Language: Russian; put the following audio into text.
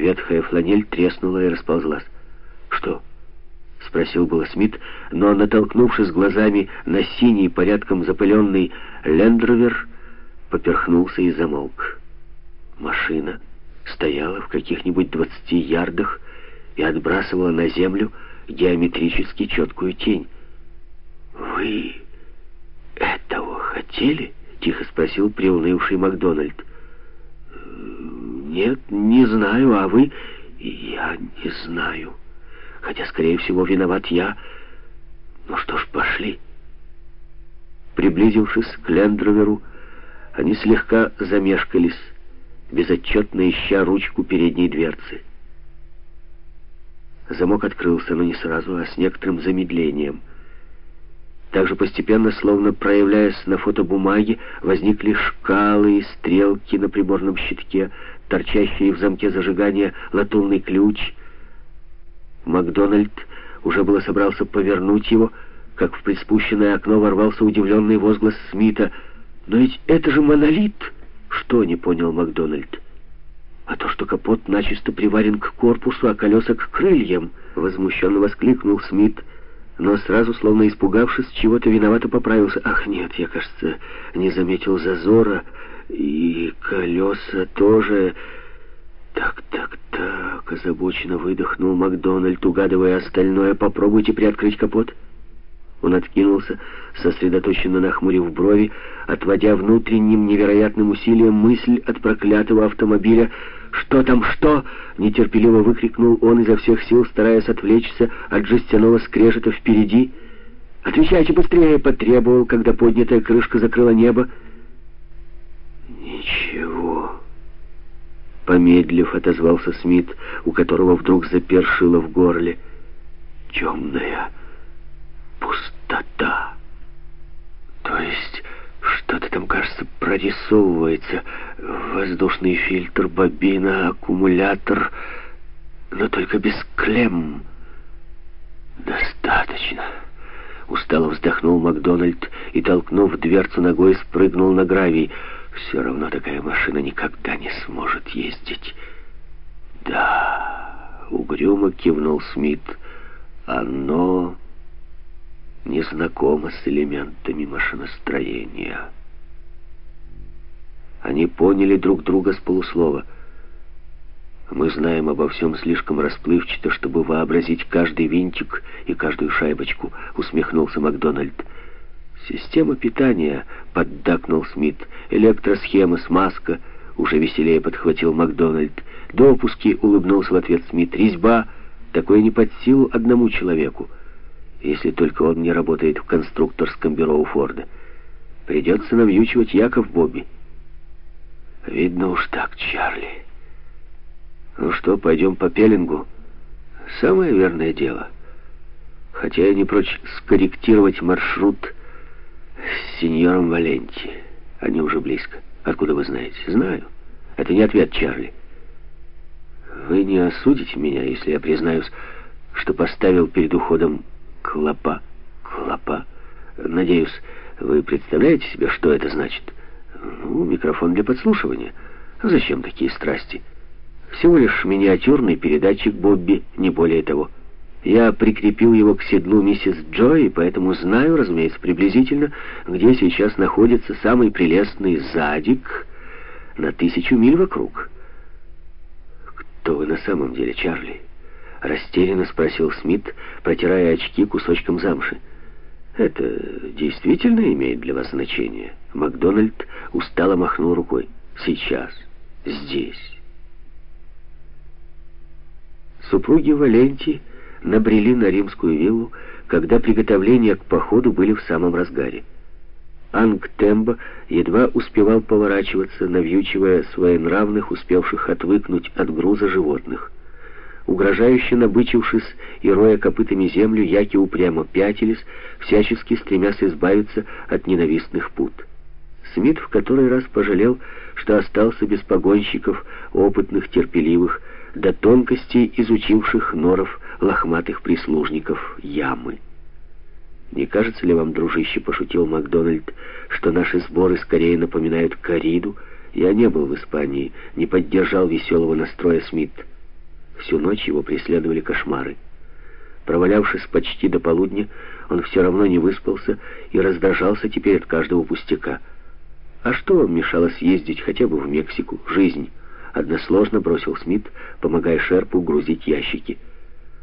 Ветхая фланель треснула и расползлась. «Что?» — спросил было Смит, но, натолкнувшись глазами на синий, порядком запыленный лендровер, поперхнулся и замолк. Машина стояла в каких-нибудь 20 ярдах и отбрасывала на землю геометрически четкую тень. «Вы этого хотели?» — тихо спросил приунывший Макдональд. «Нет, не знаю, а вы?» «Я не знаю. Хотя, скорее всего, виноват я. Ну что ж, пошли». Приблизившись к лендроверу, они слегка замешкались, безотчетно ища ручку передней дверцы. Замок открылся, но не сразу, а с некоторым замедлением. Также постепенно, словно проявляясь на фотобумаге, возникли шкалы и стрелки на приборном щитке, торчащий в замке зажигания латунный ключ. Макдональд уже было собрался повернуть его, как в приспущенное окно ворвался удивленный возглас Смита. «Но ведь это же монолит!» «Что?» — не понял Макдональд. «А то, что капот начисто приварен к корпусу, а колеса к крыльям!» — возмущенно воскликнул Смит, но сразу, словно испугавшись, чего-то виновато поправился. «Ах, нет, я, кажется, не заметил зазора, и колеса тоже...» «Так, озабоченно выдохнул Макдональд, угадывая остальное. «Попробуйте приоткрыть капот». Он откинулся, сосредоточенно нахмурив брови, отводя внутренним невероятным усилием мысль от проклятого автомобиля. «Что там, что?» — нетерпеливо выкрикнул он изо всех сил, стараясь отвлечься от жестяного скрежета впереди. «Отвечайте быстрее!» — потребовал, когда поднятая крышка закрыла небо. «Ничего», — помедлив, отозвался Смит, у которого вдруг запершило в горле. «Темная пустота. То есть что-то там, кажется, прорисовывается. Воздушный фильтр, бобина, аккумулятор, но только без клемм». «Достаточно», — устало вздохнул Макдональд и, толкнув дверцу ногой, спрыгнул на гравий. «Все равно такая машина никогда не сможет ездить». «Да», — угрюмо кивнул Смит, — «оно не знакомо с элементами машиностроения». Они поняли друг друга с полуслова. «Мы знаем обо всем слишком расплывчато, чтобы вообразить каждый винтик и каждую шайбочку», — усмехнулся Макдональд. «Система питания», — поддакнул Смит. «Электросхема, смазка», — уже веселее подхватил Макдональд. «Допуски», — улыбнулся в ответ Смит. «Резьба. Такое не под силу одному человеку, если только он не работает в конструкторском бюро у Форда. Придется навьючивать Яков Бобби». «Видно уж так, Чарли. Ну что, пойдем по пеленгу?» «Самое верное дело. Хотя я не прочь скорректировать маршрут с сеньором Валенти. Они уже близко». «Откуда вы знаете?» «Знаю. Это не ответ, Чарли. Вы не осудите меня, если я признаюсь, что поставил перед уходом клопа?» «Клопа? Надеюсь, вы представляете себе, что это значит?» «Ну, микрофон для подслушивания. Зачем такие страсти? Всего лишь миниатюрный передатчик Бобби, не более того. Я прикрепил его к седлу миссис Джой, поэтому знаю, разумеется, приблизительно, где сейчас находится самый прелестный задик на 1000 миль вокруг». «Кто вы на самом деле, Чарли?» — растерянно спросил Смит, протирая очки кусочком замши. «Это действительно имеет для вас значение?» Макдональд устало махнул рукой. «Сейчас. Здесь». Супруги Валенти набрели на римскую виллу, когда приготовления к походу были в самом разгаре. Ангтембо едва успевал поворачиваться, навьючивая своенравных, успевших отвыкнуть от груза животных. Угрожающе набычившись и роя копытами землю, яки упрямо пятились, всячески стремясь избавиться от ненавистных пут. Смит в который раз пожалел, что остался без погонщиков, опытных, терпеливых, до тонкостей изучивших норов лохматых прислужников ямы. «Не кажется ли вам, дружище, — пошутил Макдональд, — что наши сборы скорее напоминают корриду?» «Я не был в Испании», — не поддержал веселого настроя Смит. Всю ночь его преследовали кошмары. Провалявшись почти до полудня, он все равно не выспался и раздражался теперь от каждого пустяка. А что вам мешало съездить хотя бы в Мексику? Жизнь. Односложно бросил Смит, помогая шерпу грузить ящики.